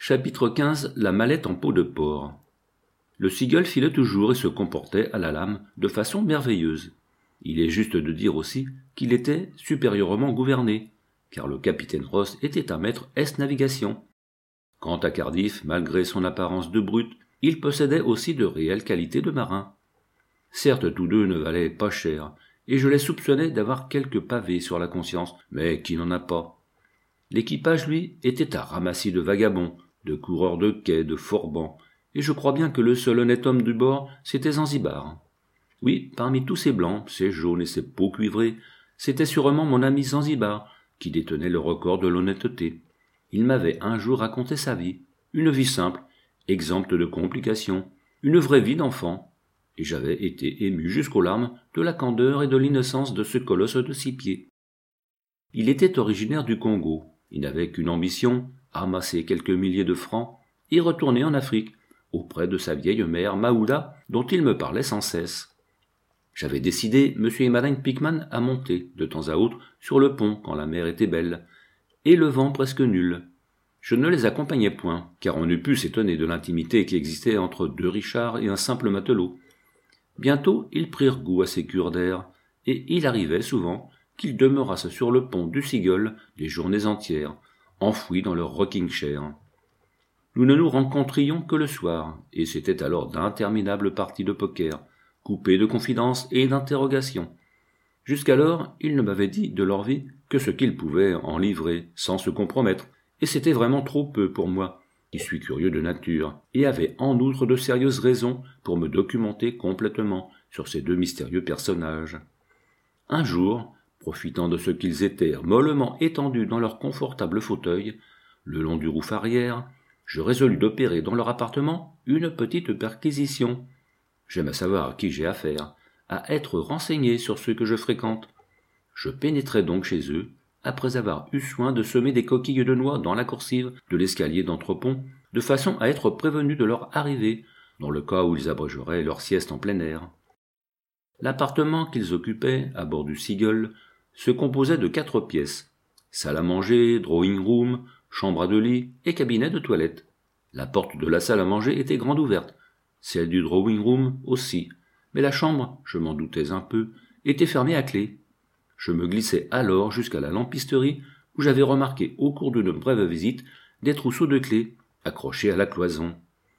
Chapitre 15. La mallette en peau de porc. Le Seagull filait toujours et se comportait à la lame de façon merveilleuse. Il est juste de dire aussi qu'il était supérieurement gouverné, car le capitaine Ross était un maître S-navigation. Quant à Cardiff, malgré son apparence de brute, il possédait aussi de réelles qualités de marin. Certes, tous deux ne valaient pas cher, et je les soupçonnais d'avoir quelques pavés sur la conscience, mais qui n'en a pas. L'équipage, lui, était un ramassis de vagabonds, de coureurs de quais, de forbans, et je crois bien que le seul honnête homme du bord, c'était Zanzibar. Oui, parmi tous ces blancs, ces jaunes et ces peaux cuivrées, c'était sûrement mon ami Zanzibar qui détenait le record de l'honnêteté. Il m'avait un jour raconté sa vie, une vie simple, exempte de complications, une vraie vie d'enfant, et j'avais été ému jusqu'aux larmes de la candeur et de l'innocence de ce colosse de 6 pieds. Il était originaire du Congo, il n'avait qu'une ambition, amasser quelques milliers de francs et retourner en Afrique, auprès de sa vieille mère Maoula, dont il me parlait sans cesse. J'avais décidé, M. et Madame Pickman, à monter, de temps à autre, sur le pont quand la mer était belle, et le vent presque nul. Je ne les accompagnais point, car on eût pu s'étonner de l'intimité qui existait entre deux Richards et un simple matelot. Bientôt, ils prirent goût à ces cures d'air, et il arrivait souvent qu'ils demeurassent sur le pont du Seagull des journées entières, enfouis dans leur rocking-chair. Nous ne nous rencontrions que le soir, et c'était alors d'interminables parties de poker, coupées de confidences et d'interrogations. Jusqu'alors, ils ne m'avaient dit de leur vie que ce qu'ils pouvaient en livrer sans se compromettre, et c'était vraiment trop peu pour moi, qui suis curieux de nature, et avait en outre de sérieuses raisons pour me documenter complètement sur ces deux mystérieux personnages. Un jour, profitant de ce qu'ils étaient mollement étendus dans leur confortable fauteuil, le long du roof arrière, je résolus d'opérer dans leur appartement une petite perquisition. J'aime à savoir à qui j'ai affaire, à être renseigné sur ceux que je fréquente. Je pénétrai donc chez eux, après avoir eu soin de semer des coquilles de noix dans la coursive de l'escalier d'entrepont, de façon à être prévenu de leur arrivée, dans le cas où ils abrégeraient leur sieste en plein air. L'appartement qu'ils occupaient, à bord du Seagull, se composait de 4 pièces, salle à manger, drawing room, chambre à 2 lits et cabinet de toilette. La porte de la salle à manger était grande ouverte, celle du drawing room aussi, mais la chambre, je m'en doutais un peu, était fermée à clé. Je me glissai alors jusqu'à la lampisterie où j'avais remarqué au cours d'une brève visite des trousseaux de clés accrochés à la cloison.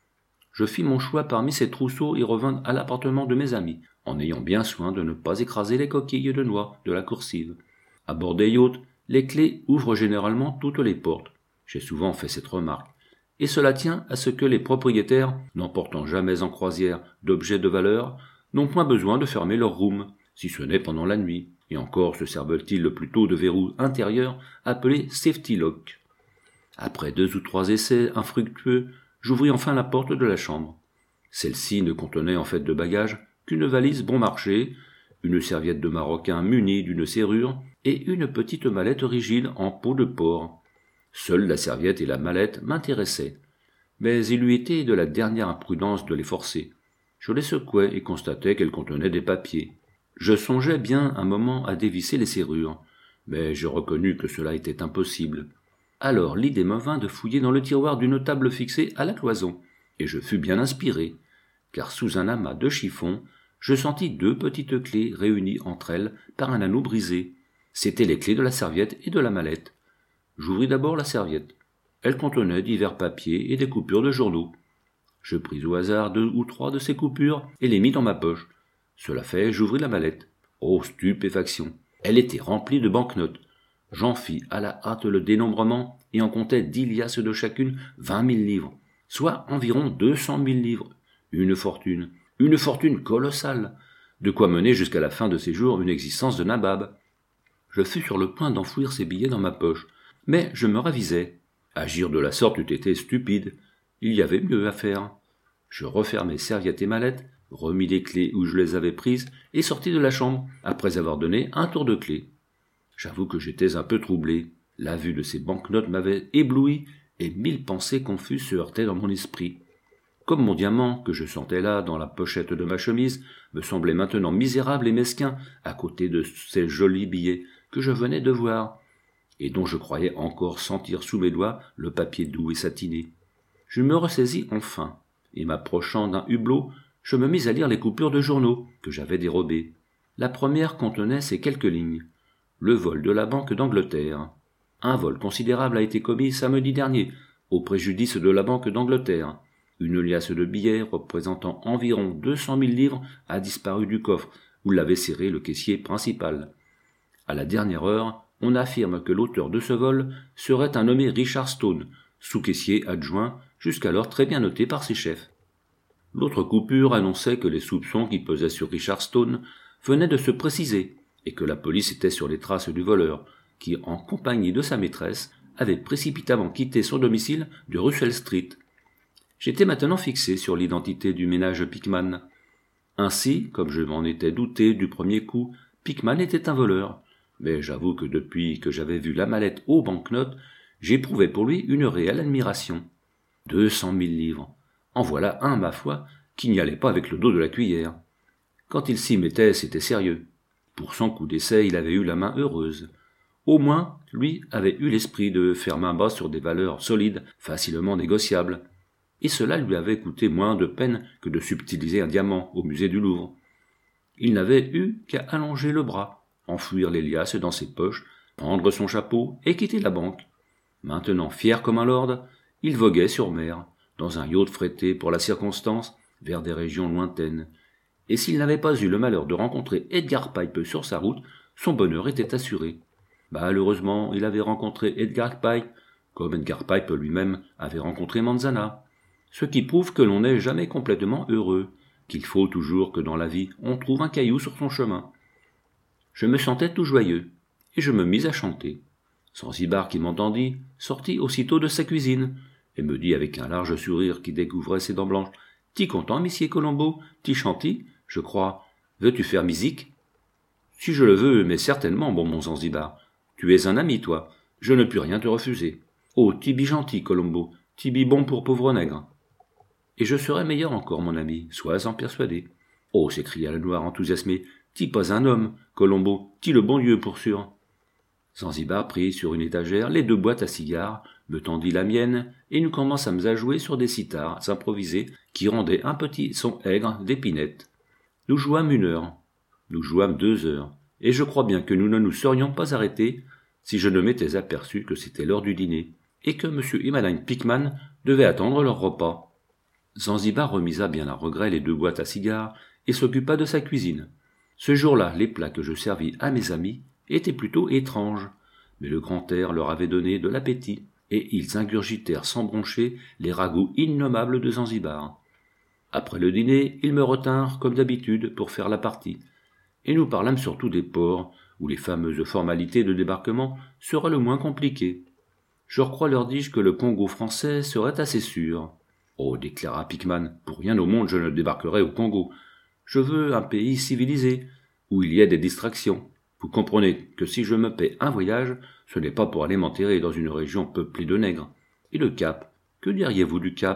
Je fis mon choix parmi ces trousseaux et revins à l'appartement de mes amis, en ayant bien soin de ne pas écraser les coquilles de noix de la coursive. À bord des yachts, les clés ouvrent généralement toutes les portes. J'ai souvent fait cette remarque, et cela tient à ce que les propriétaires, n'emportant jamais en croisière d'objets de valeur, n'ont point besoin de fermer leur room, si ce n'est pendant la nuit, et encore se servent-ils plutôt de verrou intérieur appelé safety lock. Après 2 ou 3 essais infructueux, j'ouvris enfin la porte de la chambre. Celle-ci ne contenait en fait de bagages qu'une valise bon marché, une serviette de maroquin munie d'une serrure et une petite mallette rigide en peau de porc. Seule la serviette et la mallette m'intéressaient, mais il eût été de la dernière imprudence de les forcer. Je les secouai et constatai qu'elles contenaient des papiers. Je songeais bien un moment à dévisser les serrures, mais je reconnus que cela était impossible. Alors l'idée me vint de fouiller dans le tiroir d'une table fixée à la cloison, et je fus bien inspiré, car sous un amas de chiffons, je sentis 2 petites clés réunies entre elles par un anneau brisé. C'étaient les clés de la serviette et de la mallette. J'ouvris d'abord la serviette. Elle contenait divers papiers et des coupures de journaux. Je pris au hasard 2 ou 3 de ces coupures et les mis dans ma poche. Cela fait, j'ouvris la mallette. Oh, stupéfaction! Elle était remplie de banquenotes. J'en fis à la hâte le dénombrement et en comptai 10 liasses de chacune 20 000 livres, soit environ 200 000 livres. Une fortune colossale, de quoi mener jusqu'à la fin de ses jours une existence de nabab. Je fus sur le point d'enfouir ces billets dans ma poche, mais je me ravisai. Agir de la sorte eût été stupide. Il y avait mieux à faire. Je refermai serviette et mallette, remis les clés où je les avais prises et sortis de la chambre, après avoir donné un tour de clé. J'avoue que j'étais un peu troublé. La vue de ces banquenotes m'avait ébloui et 1000 pensées confuses se heurtaient dans mon esprit. Comme mon diamant, que je sentais là, dans la pochette de ma chemise, me semblait maintenant misérable et mesquin à côté de ces jolis billets que je venais de voir, et dont je croyais encore sentir sous mes doigts le papier doux et satiné. Je me ressaisis enfin, et m'approchant d'un hublot, je me mis à lire les coupures de journaux que j'avais dérobées. La première contenait ces quelques lignes. Le vol de la Banque d'Angleterre. Un vol considérable a été commis samedi dernier, au préjudice de la Banque d'Angleterre. Une liasse de billets représentant environ 200 000 livres a disparu du coffre où l'avait serré le caissier principal. À la dernière heure, on affirme que l'auteur de ce vol serait un nommé Richard Stone, sous-caissier adjoint, jusqu'alors très bien noté par ses chefs. L'autre coupure annonçait que les soupçons qui pesaient sur Richard Stone venaient de se préciser et que la police était sur les traces du voleur, qui, en compagnie de sa maîtresse, avait précipitamment quitté son domicile de Russell Street. J'étais maintenant fixé sur l'identité du ménage Pickman. Ainsi, comme je m'en étais douté du premier coup, Pickman était un voleur. Mais j'avoue que depuis que j'avais vu la mallette aux banknotes, j'éprouvais pour lui une réelle admiration. 200 000 livres. En voilà un, ma foi, qui n'y allait pas avec le dos de la cuillère. Quand il s'y mettait, c'était sérieux. Pour son coup d'essai, il avait eu la main heureuse. Au moins, lui avait eu l'esprit de faire main basse sur des valeurs solides, facilement négociables. Et cela lui avait coûté moins de peine que de subtiliser un diamant au musée du Louvre. Il n'avait eu qu'à allonger le bras, enfouir les liasses dans ses poches, prendre son chapeau et quitter la banque. Maintenant fier comme un lord, il voguait sur mer, dans un yacht frété pour la circonstance, vers des régions lointaines. Et s'il n'avait pas eu le malheur de rencontrer Edgar Pipe sur sa route, son bonheur était assuré. Malheureusement, il avait rencontré Edgar Pipe, comme Edgar Pipe lui-même avait rencontré Manzana. Ce qui prouve que l'on n'est jamais complètement heureux, qu'il faut toujours que dans la vie on trouve un caillou sur son chemin. Je me sentais tout joyeux, et je me mis à chanter. Zanzibar, qui m'entendit, sortit aussitôt de sa cuisine, et me dit avec un large sourire qui découvrait ses dents blanches, « T'y content, Monsieur Colombo, t'y chantis, je crois. Veux-tu faire musique ?»« Si je le veux, mais certainement, bon mon Zanzibar. Tu es un ami, toi. Je ne puis rien te refuser. Oh, Tibi gentil, Colombo, Tibi bon pour pauvre nègre. » « Et je serai meilleur encore, mon ami, sois-en persuadé. »« Oh, s'écria le noir enthousiasmé, t'y pas un homme, Colombo, t'y le bon Dieu pour sûr. » Zanzibar prit sur une étagère les 2 boîtes à cigares, me tendit la mienne, et nous commençâmes à jouer sur des sitars improvisés qui rendaient un petit son aigre d'épinette. Nous jouâmes 1 heure, nous jouâmes 2 heures, et je crois bien que nous ne nous serions pas arrêtés si je ne m'étais aperçu que c'était l'heure du dîner, et que M. et Mme Pickman devaient attendre leur repas. Zanzibar remisa bien à regret les 2 boîtes à cigares et s'occupa de sa cuisine. Ce jour-là, les plats que je servis à mes amis étaient plutôt étranges, mais le grand air leur avait donné de l'appétit, et ils ingurgitèrent sans broncher les ragoûts innommables de Zanzibar. Après le dîner, ils me retinrent comme d'habitude pour faire la partie, et nous parlâmes surtout des ports, où les fameuses formalités de débarquement seraient le moins compliquées. Je crois leur dis-je que le Congo français serait assez sûr. « Oh, déclara Pickman, pour rien au monde je ne débarquerai au Congo. Je veux un pays civilisé, où il y ait des distractions. Vous comprenez que si je me paie un voyage, ce n'est pas pour aller m'enterrer dans une région peuplée de nègres. Et le Cap, que diriez-vous du Cap ?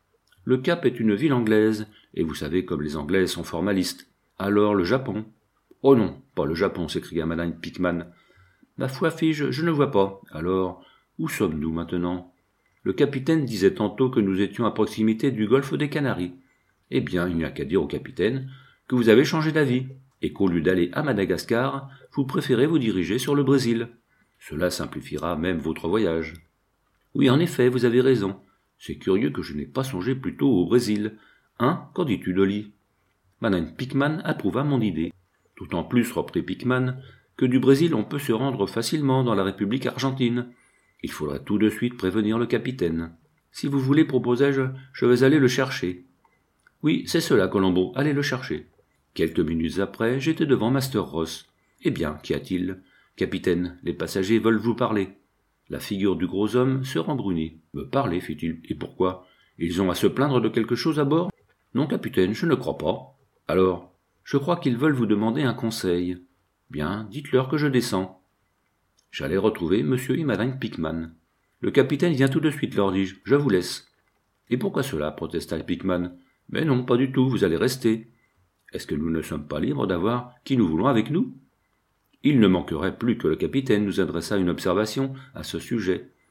Le Cap est une ville anglaise, et vous savez comme les Anglais sont formalistes. Alors le Japon ? Oh non, pas le Japon, s'écria Madame Pickman. Ma foi, fis-je, je ne vois pas. Alors, où sommes-nous maintenant ? Le capitaine disait tantôt que nous étions à proximité du golfe des Canaries. Eh bien, il n'y a qu'à dire au capitaine que vous avez changé d'avis, et qu'au lieu d'aller à Madagascar, vous préférez vous diriger sur le Brésil. Cela simplifiera même votre voyage. Oui, en effet, vous avez raison. C'est curieux que je n'ai pas songé plus tôt au Brésil. Hein, qu'en dis-tu, Dolly ? Madame Pickman approuva mon idée. D'autant plus, reprit Pickman, que du Brésil on peut se rendre facilement dans la République argentine. Il faudra tout de suite prévenir le capitaine. Si vous voulez, proposai-je, je vais aller le chercher. Oui, c'est cela, Colombo, allez le chercher. Quelques minutes après, j'étais devant Master Ross. Eh bien, qu'y a-t-il ? Capitaine, les passagers veulent vous parler. La figure du gros homme se rembrunit. Me parler, fit-il. Et pourquoi ? Ils ont à se plaindre de quelque chose à bord ? Non, capitaine, je ne crois pas. Alors, je crois qu'ils veulent vous demander un conseil. Bien, dites-leur que je descends. J'allais retrouver M. et Mme Pickman. Le capitaine vient tout de suite, leur dis-je. Je vous laisse. Et pourquoi cela ? Protesta Pickman. Mais non, pas du tout, vous allez rester. Est-ce que nous ne sommes pas libres d'avoir qui nous voulons avec nous ? Il ne manquerait plus que le capitaine nous adressât une observation à ce sujet.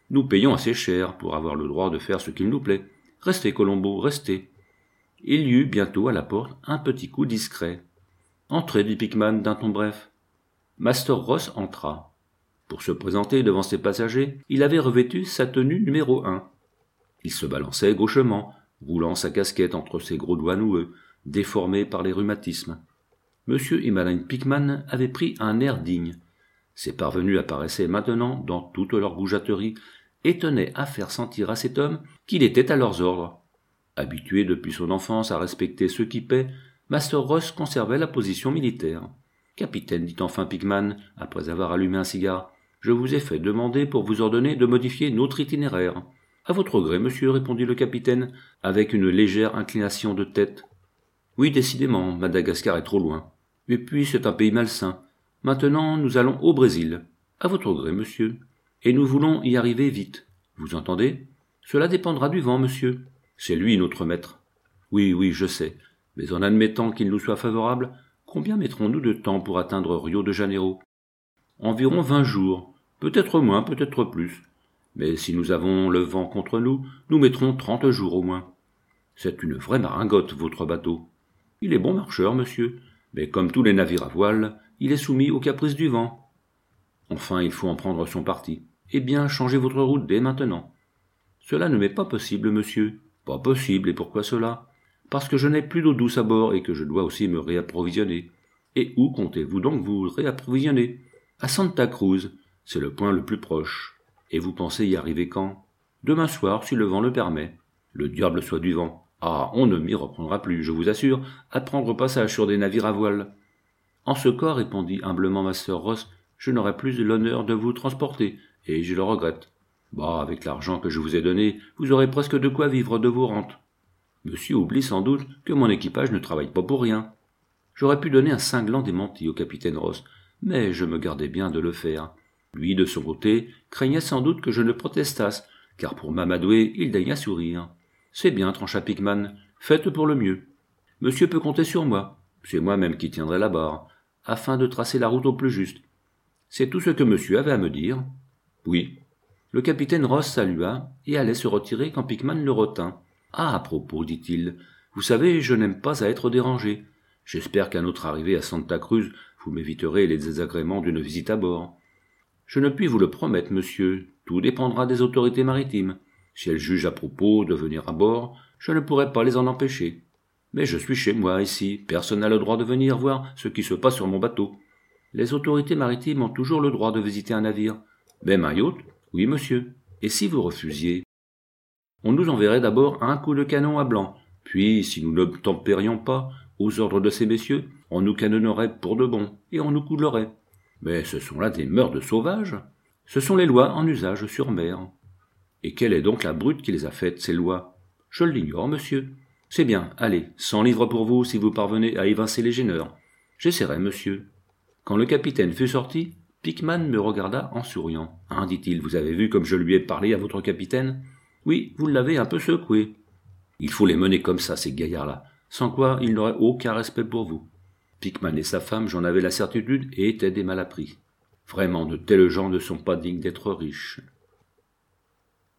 Nous payons assez cher pour avoir le droit de faire ce qu'il nous plaît. Restez, Colombo, restez. » Il y eut bientôt à la porte un petit coup discret. « Entrez, dit Pickman d'un ton bref. » Master Ross entra. Pour se présenter devant ses passagers, il avait revêtu sa tenue numéro 1. Il se balançait gauchement, roulant sa casquette entre ses gros doigts noueux, déformés par les rhumatismes. M. et Madame Pickman avaient pris un air digne. Ses parvenus apparaissaient maintenant dans toute leur goujaterie et tenaient à faire sentir à cet homme qu'il était à leurs ordres. Habitué depuis son enfance à respecter ceux qui paient, Master Ross conservait la position militaire. « Capitaine, dit enfin Pickman, après avoir allumé un cigare, je vous ai fait demander pour vous ordonner de modifier notre itinéraire. »« À votre gré, monsieur, répondit le capitaine, avec une légère inclination de tête. Oui, décidément, Madagascar est trop loin. Et puis c'est un pays malsain. Maintenant, nous allons au Brésil. À votre gré, monsieur. Et nous voulons y arriver vite. Vous entendez? Cela dépendra du vent, monsieur. C'est lui notre maître. Oui, oui, je sais. Mais en admettant qu'il nous soit favorable, combien mettrons-nous de temps pour atteindre Rio de Janeiro? Environ 20 jours. Peut-être moins, peut-être plus. Mais si nous avons le vent contre nous, nous mettrons 30 jours au moins. C'est une vraie maringotte, votre bateau. Il est bon marcheur, monsieur, mais comme tous les navires à voile, il est soumis aux caprices du vent. Enfin, il faut en prendre son parti. Eh bien, changez votre route dès maintenant. Cela ne m'est pas possible, monsieur. Pas possible, et pourquoi cela? Parce que je n'ai plus d'eau douce à bord et que je dois aussi me réapprovisionner. Et où comptez-vous donc vous réapprovisionner? À Santa Cruz, c'est le point le plus proche. Et vous pensez y arriver quand? Demain soir, si le vent le permet. Le diable soit du vent. Ah, on ne m'y reprendra plus, je vous assure, à prendre passage sur des navires à voile. En ce cas, répondit humblement Master Ross, je n'aurai plus l'honneur de vous transporter, et je le regrette. Bah, avec l'argent que je vous ai donné, vous aurez presque de quoi vivre de vos rentes. Monsieur oublie sans doute que mon équipage ne travaille pas pour rien. J'aurais pu donner un cinglant démenti au capitaine Ross, mais je me gardais bien de le faire. Lui, de son côté, craignait sans doute que je ne protestasse, car pour m'amadouer, il daigna sourire. C'est bien, trancha Pickman, faites pour le mieux. Monsieur peut compter sur moi, c'est moi-même qui tiendrai la barre, afin de tracer la route au plus juste. C'est tout ce que monsieur avait à me dire. Oui. Le capitaine Ross salua et allait se retirer quand Pickman le retint. Ah, à propos, dit-il, vous savez, je n'aime pas à être dérangé. J'espère qu'à notre arrivée à Santa Cruz, vous m'éviterez les désagréments d'une visite à bord. Je ne puis vous le promettre, monsieur. Tout dépendra des autorités maritimes. Si elles jugent à propos de venir à bord, je ne pourrai pas les en empêcher. Mais je suis chez moi, ici. Personne n'a le droit de venir voir ce qui se passe sur mon bateau. Les autorités maritimes ont toujours le droit de visiter un navire. Même un yacht? Oui, monsieur. Et si vous refusiez? On nous enverrait d'abord un coup de canon à blanc. Puis, si nous n'obtempérions pas aux ordres de ces messieurs, on nous canonnerait pour de bon, et on nous coulerait. Mais ce sont là des mœurs de sauvages. Ce sont les lois en usage sur mer. Et quelle est donc la brute qui les a faites, ces lois? Je l'ignore, monsieur. C'est bien, allez, 100 livres pour vous si vous parvenez à évincer les gêneurs. J'essaierai, monsieur. Quand le capitaine fut sorti, Pickman me regarda en souriant. Hein, dit-il, vous avez vu comme je lui ai parlé à votre capitaine? Oui, vous l'avez un peu secoué. Il faut les mener comme ça, ces gaillards-là, sans quoi ils n'auraient aucun respect pour vous. Pickman et sa femme, j'en avais la certitude, étaient des malappris. Vraiment, de tels gens ne sont pas dignes d'être riches.